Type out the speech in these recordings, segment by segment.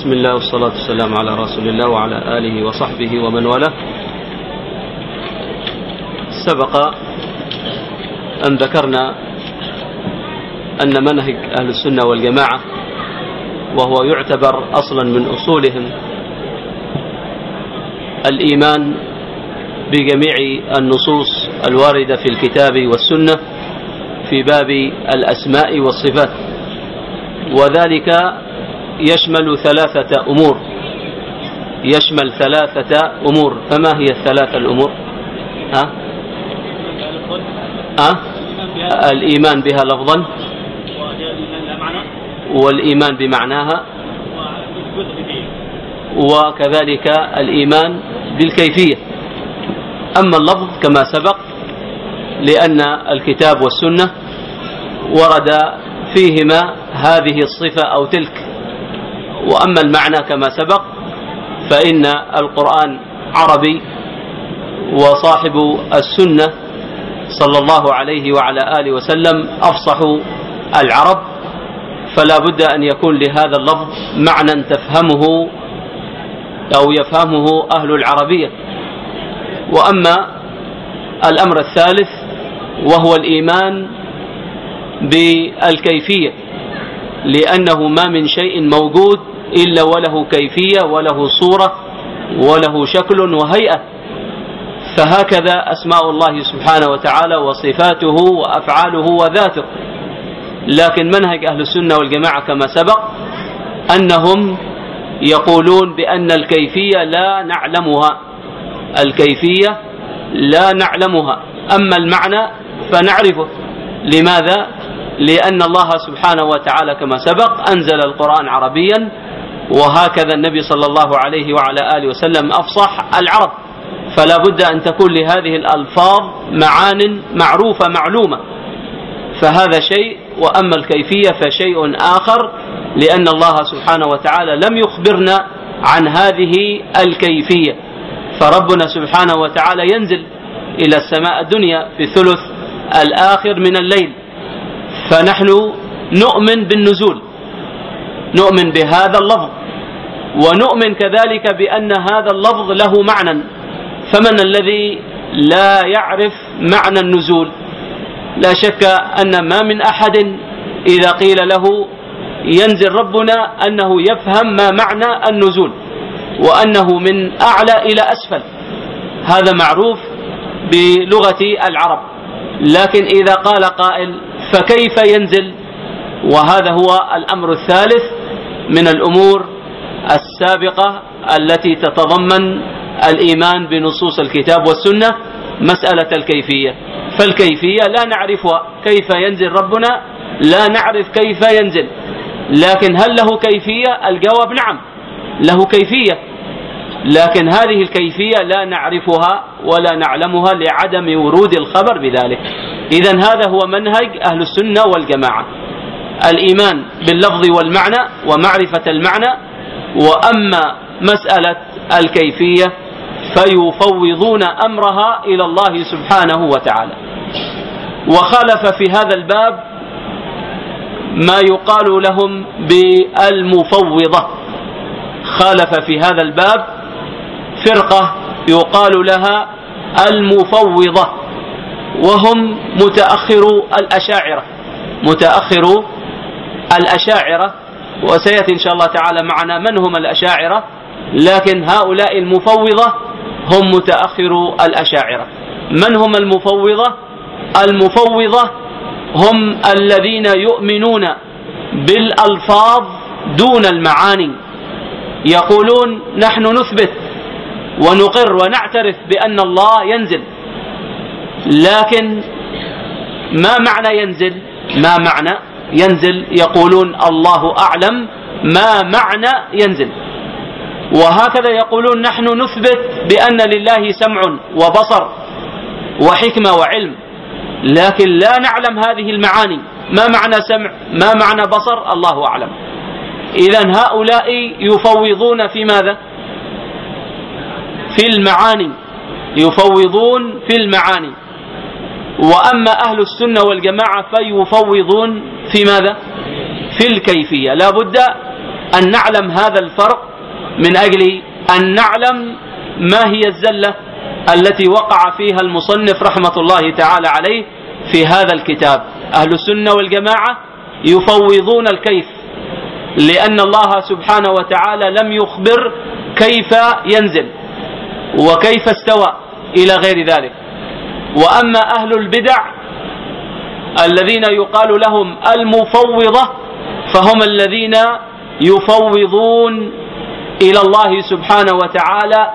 بسم الله والصلاة والسلام على رسول الله وعلى آله وصحبه ومن والاه. سبق أن ذكرنا أن منهج أهل السنة والجماعة وهو يعتبر أصلا من أصولهم الإيمان بجميع النصوص الواردة في الكتاب والسنة في باب الأسماء والصفات، وذلك يشمل ثلاثة أمور. فما هي الثلاثة الأمور؟ الإيمان بها لفظا، والإيمان بمعناها، وكذلك الإيمان بالكيفية. أما اللفظ كما سبق لأن الكتاب والسنة ورد فيهما هذه الصفة أو تلك، وأما المعنى كما سبق فإن القرآن عربي، وصاحب السنة صلى الله عليه وعلى آله وسلم أفصح العرب، فلا بد أن يكون لهذا اللفظ معنى تفهمه أو يفهمه أهل العربية. وأما الأمر الثالث وهو الإيمان بالكيفية، لأنه ما من شيء موجود إلا وله كيفية وله صورة وله شكل وهيئة، فهكذا أسماء الله سبحانه وتعالى وصفاته وأفعاله وذاته. لكن منهج أهل السنة والجماعة كما سبق أنهم يقولون بأن الكيفية لا نعلمها، أما المعنى فنعرفه. لماذا؟ لأن الله سبحانه وتعالى كما سبق أنزل القرآن عربيا، وهكذا النبي صلى الله عليه وعلى آله وسلم أفصح العرب، فلا بد أن تكون لهذه الألفاظ معان معروفة معلومة، فهذا شيء. وأما الكيفية فشيء آخر، لأن الله سبحانه وتعالى لم يخبرنا عن هذه الكيفية. فربنا سبحانه وتعالى ينزل إلى السماء الدنيا في الثلث الآخر من الليل، فنحن نؤمن بالنزول، نؤمن بهذا اللفظ، ونؤمن كذلك بأن هذا اللفظ له معنى. فمن الذي لا يعرف معنى النزول؟ لا شك أن ما من أحد إذا قيل له ينزل ربنا أنه يفهم ما معنى النزول، وأنه من أعلى إلى أسفل، هذا معروف بلغة العرب. لكن إذا قال قائل فكيف ينزل؟ وهذا هو الأمر الثالث من الأمور السابقة التي تتضمن الإيمان بنصوص الكتاب والسنة، مسألة الكيفية. فالكيفية لا نعرفها، كيف ينزل ربنا لا نعرف كيف ينزل، لكن هل له كيفية؟ الجواب نعم له كيفية، لكن هذه الكيفية لا نعرفها ولا نعلمها لعدم ورود الخبر بذلك. إذن هذا هو منهج أهل السنة والجماعة، الإيمان باللفظ والمعنى ومعرفة المعنى. وأما مسألة الكيفية فيفوضون أمرها إلى الله سبحانه وتعالى. وخالف في هذا الباب ما يقال لهم بالمفوضة، خالف في هذا الباب فرقة يقال لها المفوضة، وهم متأخرو الأشاعرة، وسيأتي إن شاء الله تعالى معنا من هم الأشاعرة، لكن هؤلاء المفوضة هم متأخرو الأشاعرة. من هم المفوضة؟ المفوضة هم الذين يؤمنون بالألفاظ دون المعاني، يقولون نحن نثبت ونقر ونعترف بأن الله ينزل، لكن ما معنى ينزل؟ يقولون الله أعلم ما معنى ينزل. وهكذا يقولون نحن نثبت بأن لله سمع وبصر وحكمة وعلم، لكن لا نعلم هذه المعاني، ما معنى سمع، ما معنى بصر، الله أعلم. إذن هؤلاء يفوضون في ماذا؟ في المعاني، يفوضون في المعاني. وأما أهل السنة والجماعة فيفوضون في ماذا؟ في الكيفية. لا بد أن نعلم هذا الفرق من أجل أن نعلم ما هي الزلة التي وقع فيها المصنف رحمة الله تعالى عليه في هذا الكتاب. أهل السنة والجماعة يفوضون الكيف، لأن الله سبحانه وتعالى لم يخبر كيف ينزل وكيف استوى إلى غير ذلك. وأما أهل البدع الذين يقال لهم المفوضة فهم الذين يفوضون إلى الله سبحانه وتعالى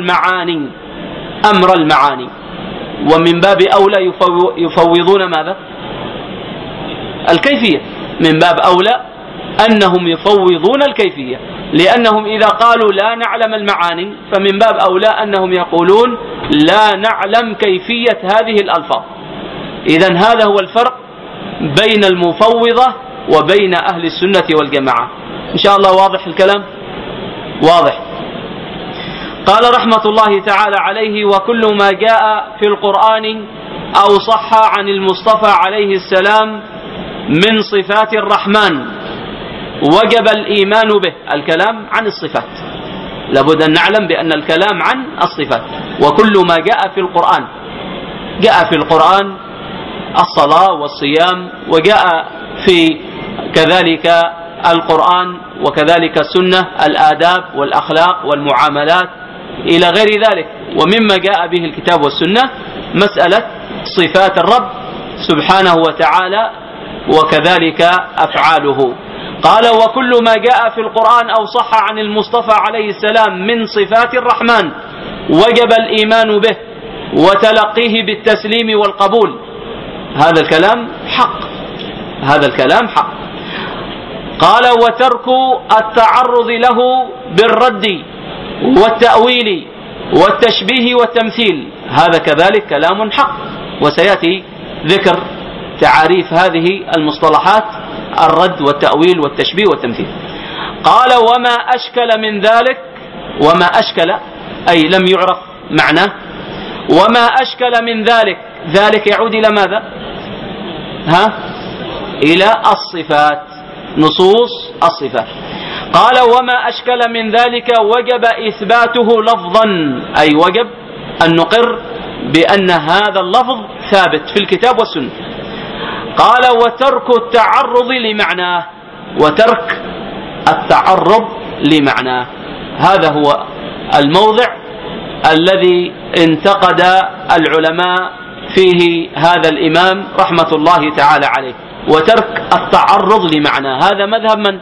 أمر المعاني، ومن باب أولى يفوضون ماذا؟ الكيفية. من باب أولى أنهم يفوضون الكيفية، لأنهم إذا قالوا لا نعلم المعاني فمن باب أولى أنهم يقولون لا نعلم كيفية هذه الألفاظ. إذن هذا هو الفرق بين المفوضة وبين أهل السنة والجماعة. إن شاء الله واضح الكلام؟ واضح. قال رحمة الله تعالى عليه: وكل ما جاء في القرآن أو صح عن المصطفى عليه السلام من صفات الرحمن وجب الإيمان به. الكلام عن الصفات، لابد أن نعلم بأن الكلام عن الصفات. وكل ما جاء في القرآن، جاء في القرآن الصلاة والصيام، وجاء في كذلك القرآن وكذلك السنة الآداب والأخلاق والمعاملات إلى غير ذلك. ومما جاء به الكتاب والسنة مسألة صفات الرب سبحانه وتعالى وكذلك أفعاله. قال: وكل ما جاء في القرآن أو صح عن المصطفى عليه السلام من صفات الرحمن وجب الإيمان به وتلقيه بالتسليم والقبول. هذا الكلام حق، هذا الكلام حق. قال: وترك التعرض له بالرد والتأويل والتشبيه والتمثيل، هذا كذلك كلام حق، وسيأتي ذكر تعاريف هذه المصطلحات: الرد والتأويل والتشبيه والتمثيل. قال: وما أشكل من ذلك، وما أشكل أي لم يعرف معناه، وما أشكل من ذلك، ذلك يعود إلى ماذا؟ إلى الصفات، نصوص الصفات. قال: وما أشكل من ذلك وجب إثباته لفظا، أي وجب أن نقر بأن هذا اللفظ ثابت في الكتاب والسنة. قال: وترك التعرض لمعناه، وترك التعرض لمعناه، هذا هو الموضع الذي انتقد العلماء فيه هذا الإمام رحمة الله تعالى عليه. وترك التعرض لمعناه، هذا مذهب من؟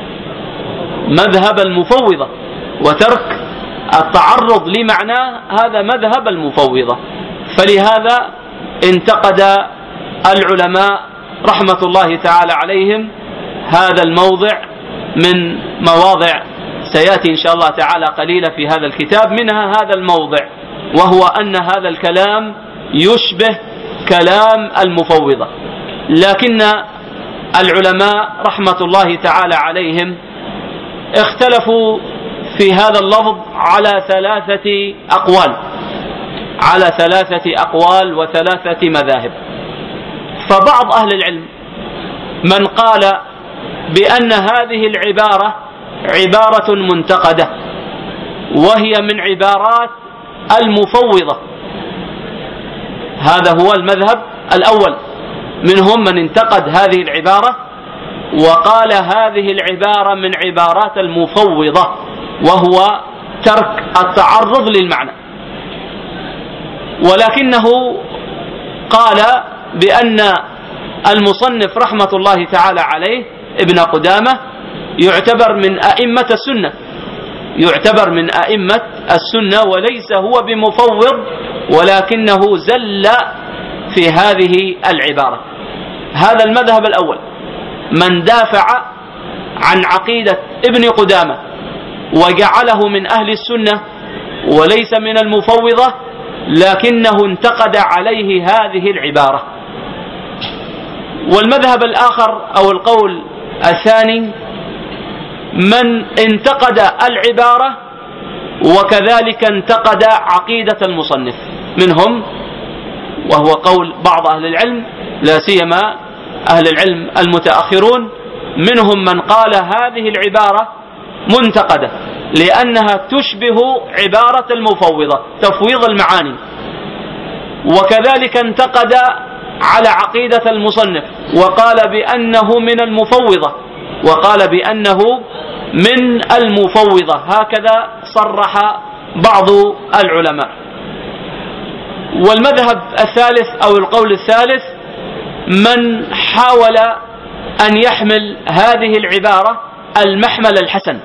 مذهب المفوضة. وترك التعرض لمعناه هذا مذهب المفوضة. فلهذا انتقد العلماء رحمة الله تعالى عليهم هذا الموضع من مواضع سيأتي إن شاء الله تعالى قليلا في هذا الكتاب، منها هذا الموضع، وهو أن هذا الكلام يشبه كلام المفوضة. لكن العلماء رحمة الله تعالى عليهم اختلفوا في هذا اللفظ على ثلاثة أقوال وثلاثة مذاهب. فبعض أهل العلم من قال بأن هذه العبارة عبارة منتقدة، وهي من عبارات المفوضة، هذا هو المذهب الأول. منهم من انتقد هذه العبارة وقال هذه العبارة من عبارات المفوضة، وهو ترك التعرض للمعنى. ولكنه قال بأن المصنف رحمة الله تعالى عليه ابن قدامة يعتبر من أئمة السنة، يعتبر من أئمة السنة، وليس هو بمفوض، ولكنه زل في هذه العبارة. هذا المذهب الأول، من دافع عن عقيدة ابن قدامة وجعله من أهل السنة وليس من المفوضة، لكنه انتقد عليه هذه العبارة. والمذهب الآخر أو القول الثاني من انتقد العبارة وكذلك انتقد عقيدة المصنف، منهم وهو قول بعض أهل العلم لا سيما أهل العلم المتأخرون، منهم من قال هذه العبارة منتقدة، لأنها تشبه عبارة المفوضة، تفويض المعاني. وكذلك انتقد على عقيدة المصنف وقال بأنه من المفوضة، هكذا صرح بعض العلماء. والمذهب الثالث أو القول الثالث من حاول أن يحمل هذه العبارة المحمل الحسن،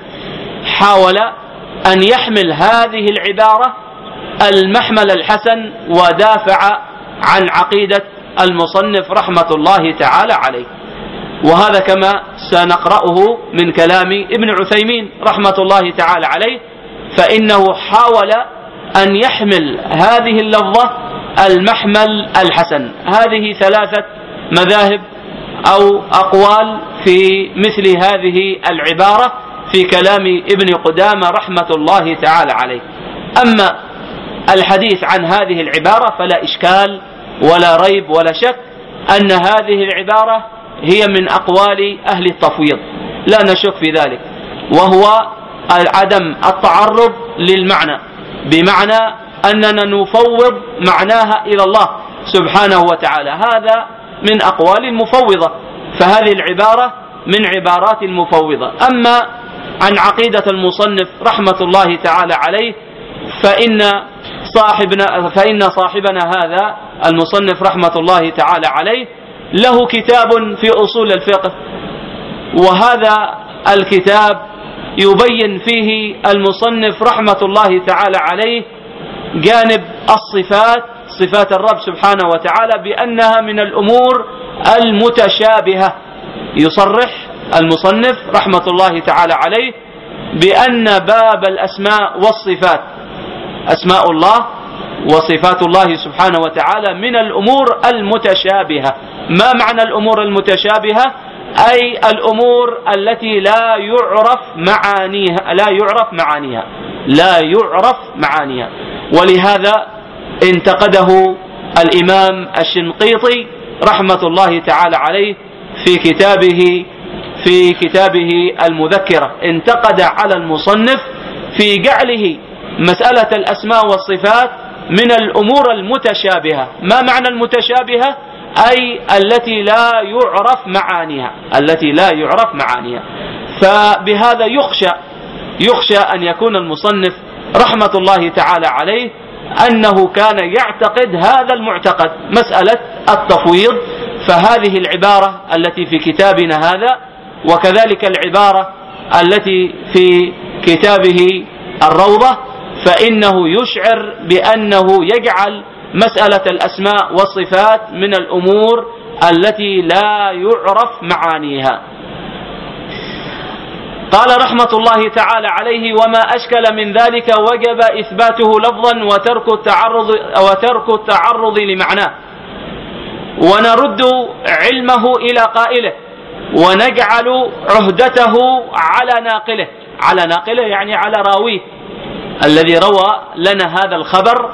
ودافع عن عقيدة المصنف رحمة الله تعالى عليه. وهذا كما سنقرأه من كلام ابن عثيمين رحمة الله تعالى عليه، فإنه حاول أن يحمل هذه اللفظة المحمل الحسن. هذه ثلاثة مذاهب أو أقوال في مثل هذه العبارة في كلام ابن قدامة رحمة الله تعالى عليه. أما الحديث عن هذه العبارة فلا إشكال ولا ريب ولا شك أن هذه العبارة هي من أقوال أهل التفويض، لا نشك في ذلك، وهو عدم التعرض للمعنى، بمعنى أننا نفوض معناها إلى الله سبحانه وتعالى. هذا من أقوال المفوضة، فهذه العبارة من عبارات المفوضة. أما عن عقيدة المصنف رحمة الله تعالى عليه فإن صاحبنا هذا المصنف رحمة الله تعالى عليه له كتاب في أصول الفقه، وهذا الكتاب يبين فيه المصنف رحمة الله تعالى عليه جانب الصفات، صفات الرب سبحانه وتعالى، بأنها من الأمور المتشابهة. يصرح المصنف رحمة الله تعالى عليه بأن باب الأسماء والصفات، أسماء الله وصفات الله سبحانه وتعالى من الأمور المتشابهة. ما معنى الأمور المتشابهة؟ أي الأمور التي لا يعرف معانيها. ولهذا انتقده الإمام الشنقيطي رحمة الله تعالى عليه في كتابه المذكرة، انتقد على المصنف في جعله مسألة الأسماء والصفات من الأمور المتشابهة. ما معنى المتشابهة؟ أي التي لا يعرف معانيها. فبهذا يخشى أن يكون المصنف رحمة الله تعالى عليه أنه كان يعتقد هذا المعتقد، مسألة التفويض. فهذه العبارة التي في كتابنا هذا، وكذلك العبارة التي في كتابه الروضة، فإنه يشعر بأنه يجعل مسألة الأسماء والصفات من الأمور التي لا يعرف معانيها. قال رحمة الله تعالى عليه: وما أشكل من ذلك وجب إثباته لفظا وترك التعرض لمعناه، ونرد علمه إلى قائله، ونجعل عهدته على ناقله يعني على راويه الذي روى لنا هذا الخبر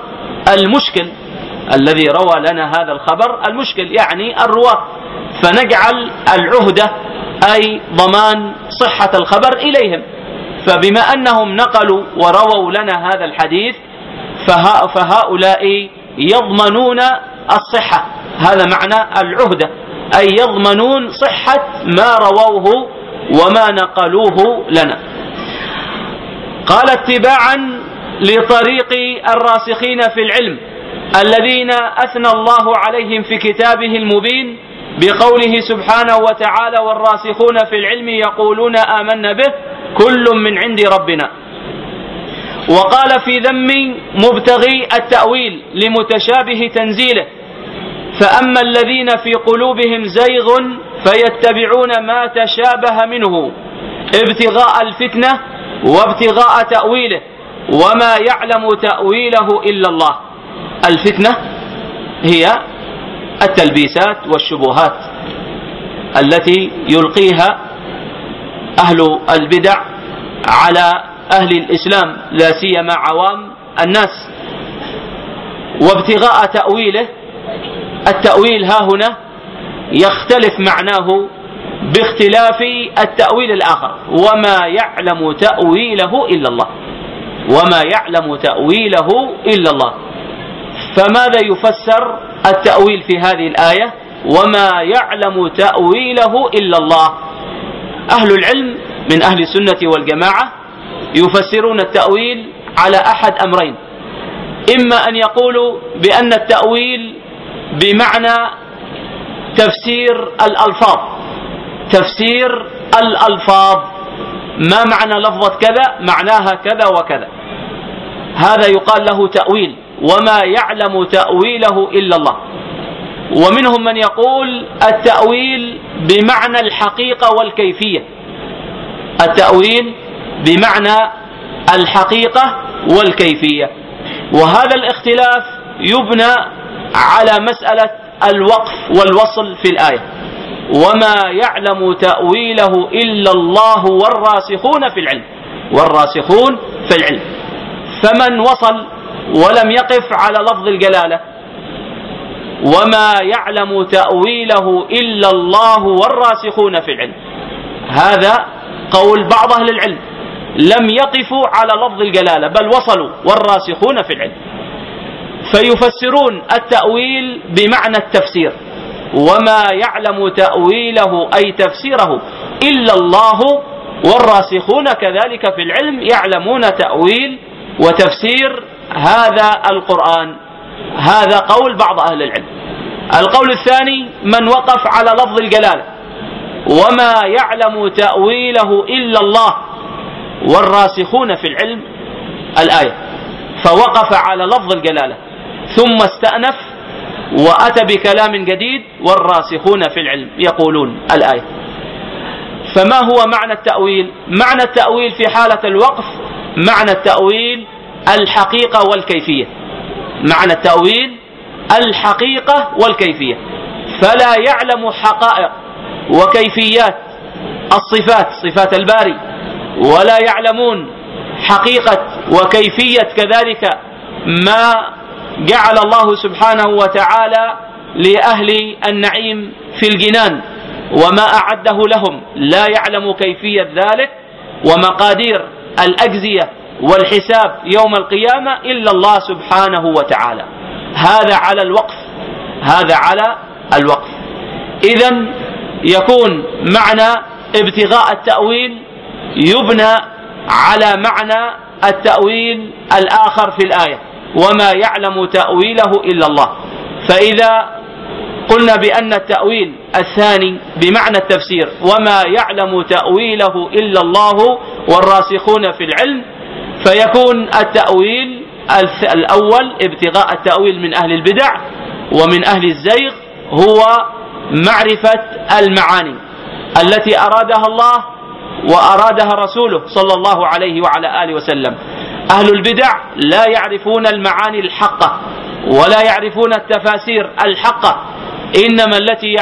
المشكل، يعني الرواة، فنجعل العهدة أي ضمان صحة الخبر إليهم. فبما أنهم نقلوا ورووا لنا هذا الحديث فهؤلاء يضمنون الصحة. هذا معنى العهدة، أي يضمنون صحة ما رووه وما نقلوه لنا. قال: اتباعا لطريق الراسخين في العلم الذين أثنى الله عليهم في كتابه المبين بقوله سبحانه وتعالى: والراسخون في العلم يقولون آمنا به كل من عند ربنا. وقال في ذم مبتغي التأويل لمتشابه تنزيله: فأما الذين في قلوبهم زيغ فيتبعون ما تشابه منه ابتغاء الفتنة وابتغاء تأويله وما يعلم تأويله إلا الله. الفتنة هي التلبيسات والشبهات التي يلقيها أهل البدع على أهل الإسلام، لا سيما عوام الناس. وابتغاء تأويله، التأويل ها هنا يختلف معناه باختلاف التأويل الآخر: وما يعلم تأويله إلا الله. وما يعلم تأويله إلا الله. فماذا يفسر التأويل في هذه الآية؟ وما يعلم تأويله إلا الله. أهل العلم من أهل السنة والجماعة يفسرون التأويل على أحد أمرين: إما أن يقولوا بأن التأويل بمعنى تفسير الألفاظ، تفسير الألفاظ، ما معنى لفظة كذا معناها كذا وكذا، هذا يقال له تأويل. وما يعلم تأويله إلا الله. ومنهم من يقول التأويل بمعنى الحقيقة والكيفية، التأويل بمعنى الحقيقة والكيفية. وهذا الاختلاف يبنى على مسألة الوقف والوصل في الآية: وما يعلم تأويله إلا الله والراسخون في العلم. والراسخون في العلم. فمن وصل ولم يقف على لفظ الجلالة وما يعلم تأويله إلا الله والراسخون في العلم، هذا قول بعض أهل العلم، لم يقفوا على لفظ الجلالة بل وصلوا والراسخون في العلم، فيفسرون التأويل بمعنى التفسير: وما يعلم تأويله أي تفسيره إلا الله والراسخون كذلك في العلم يعلمون تأويل وتفسير هذا القرآن. هذا قول بعض أهل العلم. القول الثاني من وقف على لفظ الجلالة: وما يعلم تأويله إلا الله والراسخون في العلم الآية، فوقف على لفظ الجلالة ثم استأنف وأتى بكلام جديد: والراسخون في العلم يقولون الآية. فما هو معنى التأويل؟ معنى التأويل في حالة الوقف معنى التأويل الحقيقة والكيفية. معنى التأويل الحقيقة والكيفية، فلا يعلم حقائق وكيفيات الصفات، صفات الباري، ولا يعلمون حقيقة وكيفية كذلك ما جعل الله سبحانه وتعالى لأهل النعيم في الجنان وما أعده لهم، لا يعلم كيفية ذلك ومقادير الأجزية والحساب يوم القيامة إلا الله سبحانه وتعالى. هذا على الوقف، هذا على الوقف. إذن يكون معنى ابتغاء التأويل يبنى على معنى التأويل الآخر في الآية: وما يعلم تأويله إلا الله. فإذا قلنا بأن التأويل الثاني بمعنى التفسير: وما يعلم تأويله إلا الله والراسخون في العلم، فيكون التأويل الأول ابتغاء التأويل من أهل البدع ومن أهل الزيغ هو معرفة المعاني التي أرادها الله وأرادها رسوله صلى الله عليه وعلى آله وسلم. أهل البدع لا يعرفون المعاني الحقة ولا يعرفون التفاسير الحقة، إنما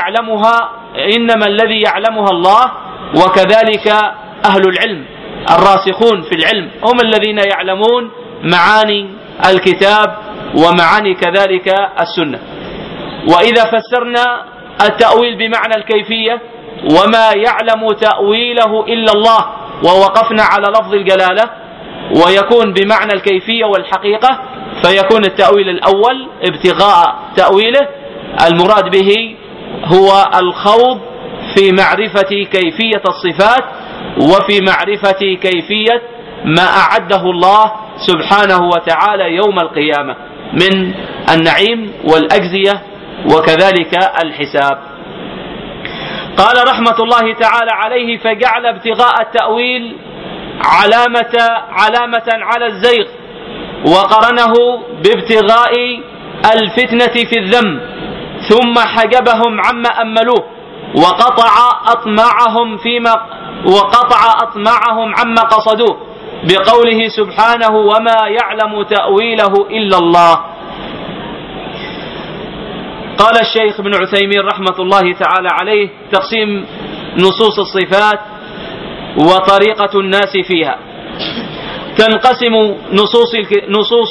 الذي يعلمها الله. وكذلك أهل العلم الراسخون في العلم هم الذين يعلمون معاني الكتاب ومعاني كذلك السنة. وإذا فسرنا التأويل بمعنى الكيفية: وما يعلم تأويله إلا الله، ووقفنا على لفظ الجلالة، ويكون بمعنى الكيفية والحقيقة، فيكون التأويل الأول ابتغاء تأويله، المراد به هو الخوض في معرفة كيفية الصفات وفي معرفة كيفية ما أعده الله سبحانه وتعالى يوم القيامة من النعيم والأجزية وكذلك الحساب. قال رحمة الله تعالى عليه: فجعل ابتغاء التأويل علامة على الزيغ، وقرنه بابتغاء الفتنة في الذم، ثم حجبهم عما أملوه وقطع أطماعهم عما قصدوه بقوله سبحانه: وما يعلم تأويله إلا الله. قال الشيخ ابن عثيمين رحمة الله تعالى عليه: تقسيم نصوص الصفات وطريقة الناس فيها. تنقسم نصوص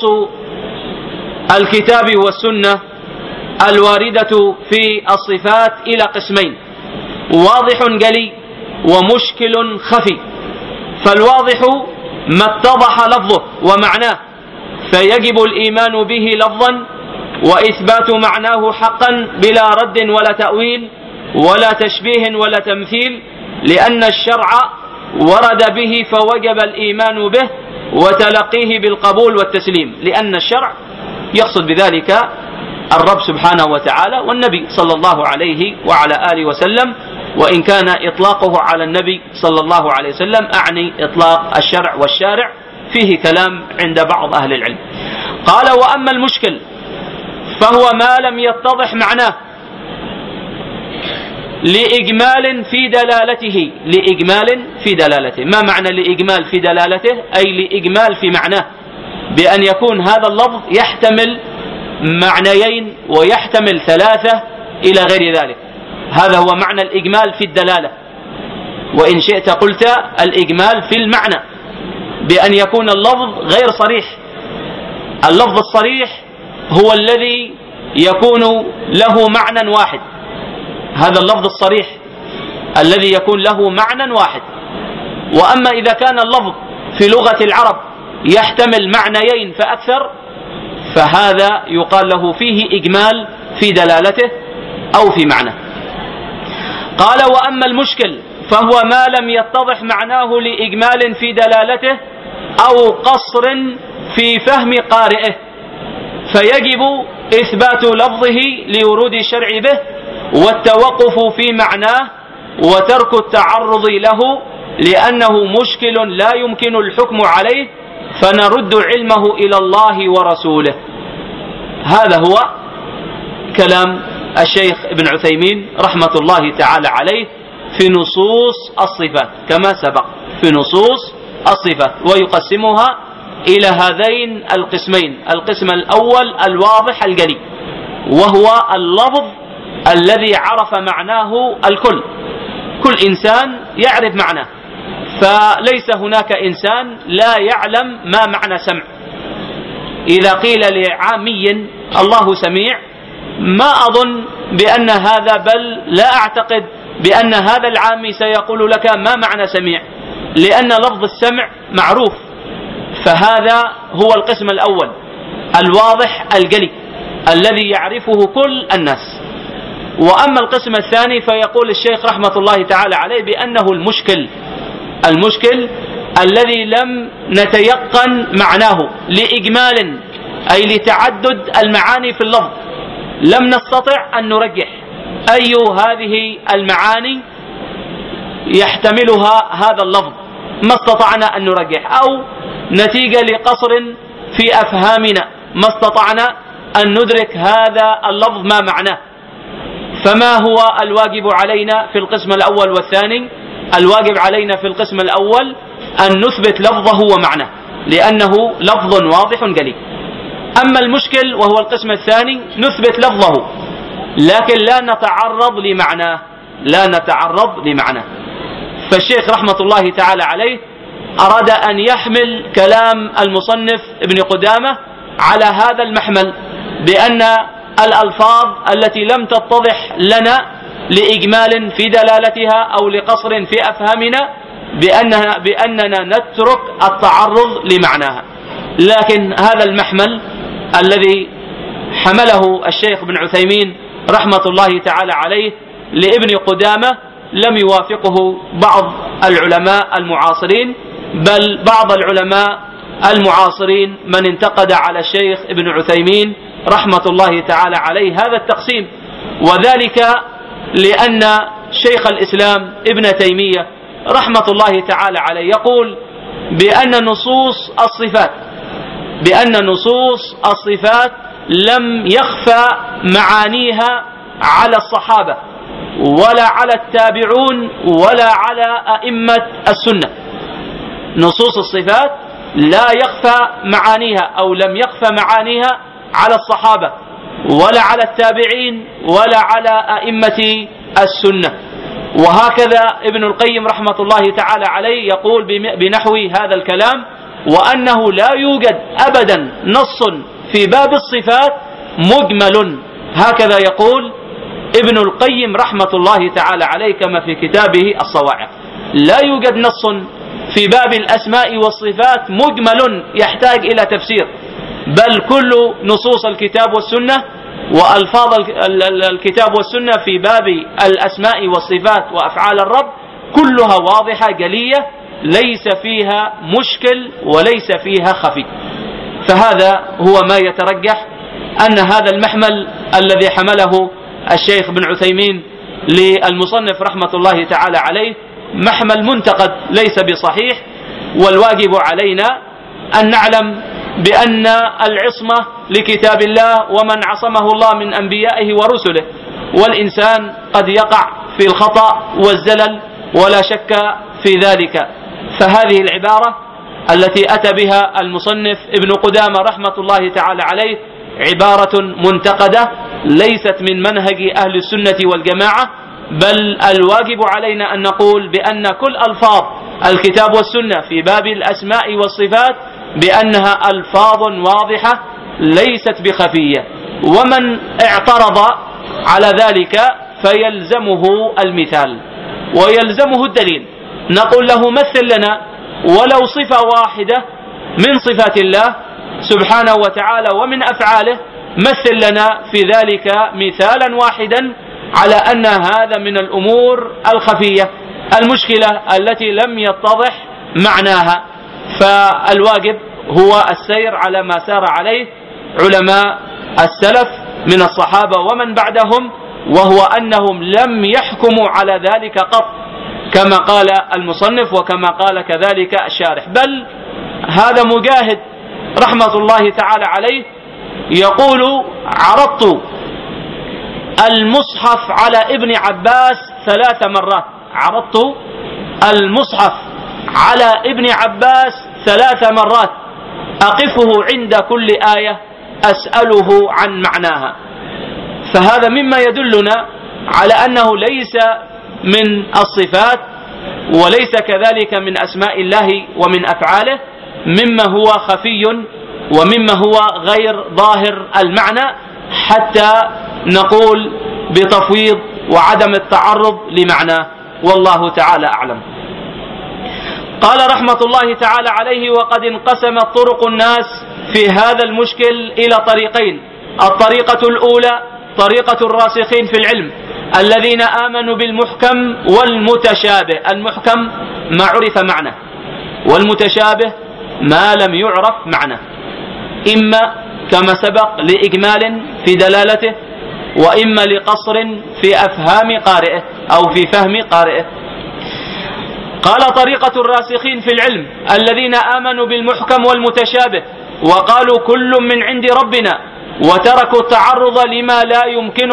الكتاب والسنة الواردة في الصفات إلى قسمين: واضح جلي ومشكل خفي. فالواضح ما اتضح لفظه ومعناه فيجب الإيمان به لفظا وإثبات معناه حقا بلا رد ولا تأويل ولا تشبيه ولا تمثيل، لأن الشرع ورد به فوجب الإيمان به وتلقيه بالقبول والتسليم، لأن الشرع يقصد بذلك الرب سبحانه وتعالى والنبي صلى الله عليه وعلى آله وسلم، وإن كان إطلاقه على النبي صلى الله عليه وسلم أعني إطلاق الشرع والشارع، فيه كلام عند بعض أهل العلم. قال: وأما المشكل فهو ما لم يتضح معناه لإجمال في دلالته. لإجمال في دلالته، ما معنى لإجمال في دلالته؟ أي لإجمال في معناه، بأن يكون هذا اللفظ يحتمل معنيين ويحتمل ثلاثة إلى غير ذلك. هذا هو معنى الإجمال في الدلالة، وإن شئت قلت الإجمال في المعنى، بأن يكون اللفظ غير صريح. اللفظ الصريح هو الذي يكون له معنى واحد، هذا اللفظ الصريح الذي يكون له معنى واحد. وأما إذا كان اللفظ في لغة العرب يحتمل معنيين فأكثر فهذا يقال له فيه إجمال في دلالته أو في معنى. قال: وأما المشكل فهو ما لم يتضح معناه لإجمال في دلالته أو قصر في فهم قارئه، فيجب إثبات لفظه لورود الشرع به والتوقف في معناه وترك التعرض له، لأنه مشكل لا يمكن الحكم عليه، فنرد علمه إلى الله ورسوله. هذا هو كلام الشيخ ابن عثيمين رحمة الله تعالى عليه في نصوص الصفات كما سبق، في نصوص الصفات، ويقسمها إلى هذين القسمين: القسم الأول الواضح الجلي، وهو اللفظ الذي عرف معناه الكل، كل إنسان يعرف معناه، فليس هناك إنسان لا يعلم ما معنى سمع. إذا قيل لعامي الله سميع ما أظن بأن هذا، بل لا أعتقد بأن هذا العامي سيقول لك ما معنى سميع، لأن لفظ السمع معروف. فهذا هو القسم الأول الواضح الجلي الذي يعرفه كل الناس. وأما القسم الثاني فيقول الشيخ رحمة الله تعالى عليه بأنه المشكل الذي لم نتيقن معناه لإجمال، أي لتعدد المعاني في اللفظ، لم نستطع أن نرجح أي هذه المعاني يحتملها هذا اللفظ، ما استطعنا أن نرجح، أو نتيجة لقصر في أفهامنا ما استطعنا أن ندرك هذا اللفظ ما معناه. فما هو الواجب علينا في القسم الأول والثاني؟ الواجب علينا في القسم الأول أن نثبت لفظه ومعناه، لأنه لفظ واضح جلي. أما المشكل وهو القسم الثاني نثبت لفظه لكن لا نتعرض لمعناه. فالشيخ رحمة الله تعالى عليه أراد أن يحمل كلام المصنف ابن قدامة على هذا المحمل، بأن الألفاظ التي لم تتضح لنا لإجمال في دلالتها أو لقصر في أفهامنا بأننا نترك التعرض لمعناها. لكن هذا المحمل الذي حمله الشيخ ابن عثيمين رحمة الله تعالى عليه لابن قدامة لم يوافقه بعض العلماء المعاصرين، بل بعض العلماء المعاصرين من انتقد على الشيخ ابن عثيمين رحمة الله تعالى عليه هذا التقسيم، وذلك لأن شيخ الإسلام ابن تيمية رحمة الله تعالى عليه يقول بأن نصوص الصفات لم يخفى معانيها على الصحابة ولا على التابعون ولا على أئمة السنة. نصوص الصفات لا يخفى معانيها أو لم يخفى معانيها على الصحابة ولا على التابعين ولا على أئمة السنة. وهكذا ابن القيم رحمة الله تعالى عليه يقول بنحو هذا الكلام: وأنه لا يوجد أبدا نص في باب الصفات مجمل، هكذا يقول ابن القيم رحمة الله تعالى عليه كما في كتابه الصواعق. لا يوجد نص في باب الأسماء والصفات مجمل يحتاج إلى تفسير، بل كل نصوص الكتاب والسنة وألفاظ الكتاب والسنة في باب الأسماء والصفات وأفعال الرب كلها واضحة جلية، ليس فيها مشكل وليس فيها خفي. فهذا هو ما يترجح، أن هذا المحمل الذي حمله الشيخ بن عثيمين للمصنف رحمة الله تعالى عليه محمل منتقد ليس بصحيح، والواجب علينا أن نعلم بأن العصمة لكتاب الله ومن عصمه الله من أنبيائه ورسله، والإنسان قد يقع في الخطأ والزلل ولا شك في ذلك. فهذه العبارة التي أتى بها المصنف ابن قدامة رحمة الله تعالى عليه عبارة منتقدة ليست من منهج أهل السنة والجماعة، بل الواجب علينا أن نقول بأن كل ألفاظ الكتاب والسنة في باب الأسماء والصفات بأنها ألفاظ واضحة ليست بخفية، ومن اعترض على ذلك فيلزمه المثال ويلزمه الدليل. نقول له مثل لنا ولو صفة واحدة من صفات الله سبحانه وتعالى ومن أفعاله، مثل لنا في ذلك مثالا واحدا على أن هذا من الأمور الخفية المشكلة التي لم يتضح معناها. فالواجب هو السير على ما سار عليه علماء السلف من الصحابة ومن بعدهم، وهو أنهم لم يحكموا على ذلك قط كما قال المصنف وكما قال كذلك الشارح. بل هذا مجاهد رحمة الله تعالى عليه يقول: عرضت المصحف على ابن عباس 3 مرات. عرضت المصحف على ابن عباس 3 مرات أقفه عند كل آية أسأله عن معناها. فهذا مما يدلنا على أنه ليس من الصفات وليس كذلك من أسماء الله ومن أفعاله مما هو خفي ومما هو غير ظاهر المعنى، حتى نقول بتفويض وعدم التعرض لمعناه، والله تعالى أعلم. قال رحمة الله تعالى عليه: وقد انقسمت طرق الناس في هذا المشكل إلى طريقين. الطريقة الأولى طريقة الراسخين في العلم الذين آمنوا بالمحكم والمتشابه. المحكم ما عرف معنى، والمتشابه ما لم يعرف معنى، إما كما سبق لإجمال في دلالته، وإما لقصر في أفهام قارئه أو في فهم قارئه. قال: طريقة الراسخين في العلم الذين آمنوا بالمحكم والمتشابه وقالوا كل من عند ربنا، وتركوا التعرض لما لا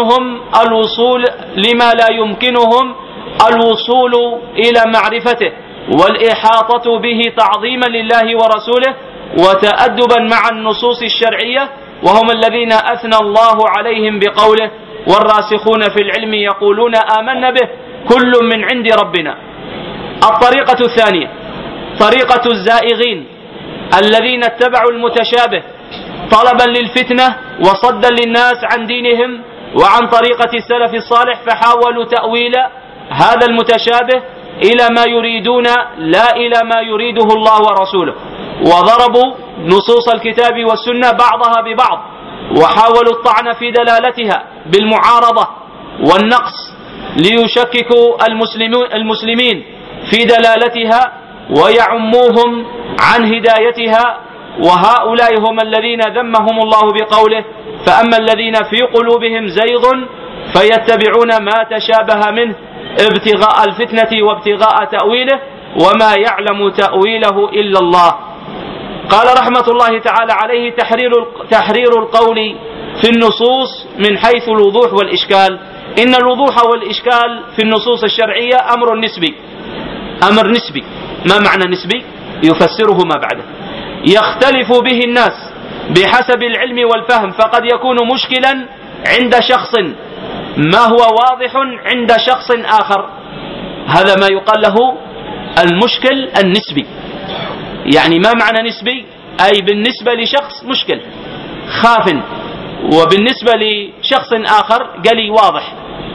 يمكنهم الوصول إلى معرفته والإحاطة به تعظيما لله ورسوله وتأدبا مع النصوص الشرعية، وهم الذين أثنى الله عليهم بقوله: والراسخون في العلم يقولون آمنا به كل من عند ربنا. الطريقة الثانية طريقة الزائغين الذين اتبعوا المتشابه طلبا للفتنة وصدا للناس عن دينهم وعن طريقة السلف الصالح، فحاولوا تأويل هذا المتشابه إلى ما يريدون لا إلى ما يريده الله ورسوله، وضربوا نصوص الكتاب والسنة بعضها ببعض، وحاولوا الطعن في دلالتها بالمعارضة والنقص ليشككوا المسلمين في دلالتها ويعموهم عن هدايتها. وهؤلاء هم الذين ذمهم الله بقوله: فأما الذين في قلوبهم زيغ فيتبعون ما تشابه منه ابتغاء الفتنة وابتغاء تأويله وما يعلم تأويله إلا الله. قال رحمة الله تعالى عليه: تحرير القول في النصوص من حيث الوضوح والإشكال. إن الوضوح والإشكال في النصوص الشرعية أمر نسبي. ما معنى نسبي؟ يفسره ما بعده. يختلف به الناس بحسب العلم والفهم، فقد يكون مشكلا عند شخص ما هو واضح عند شخص آخر. هذا ما يقال له المشكل النسبي. يعني ما معنى نسبي؟ أي بالنسبة لشخص مشكل خاف، وبالنسبة لشخص آخر قلي واضح.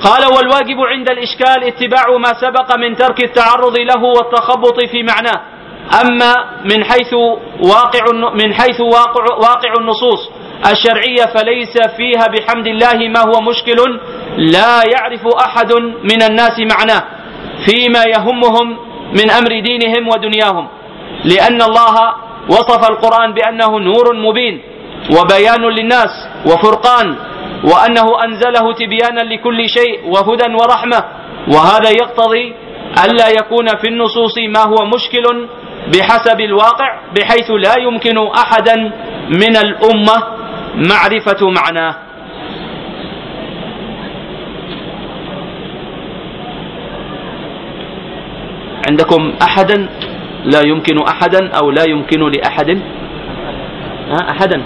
قال والواجب عند الإشكال اتباع ما سبق من ترك التعرض له والتخبط في معناه. أما من حيث واقع النصوص الشرعية فليس فيها بحمد الله ما هو مشكل لا يعرف أحد من الناس معناه فيما يهمهم من أمر دينهم ودنياهم، لأن الله وصف القرآن بأنه نور مبين وبيان للناس وفرقان، وأنه أنزله تبيانا لكل شيء وهدى ورحمة، وهذا يقتضي ألا يكون في النصوص ما هو مشكل بحسب الواقع بحيث لا يمكن أحدا من الأمة معرفة معناه. عندكم أحدا لا يمكن أحدا أو لا يمكن لأحد أحدا؟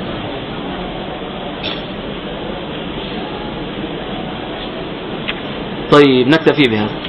طيب نكتفي بهذا.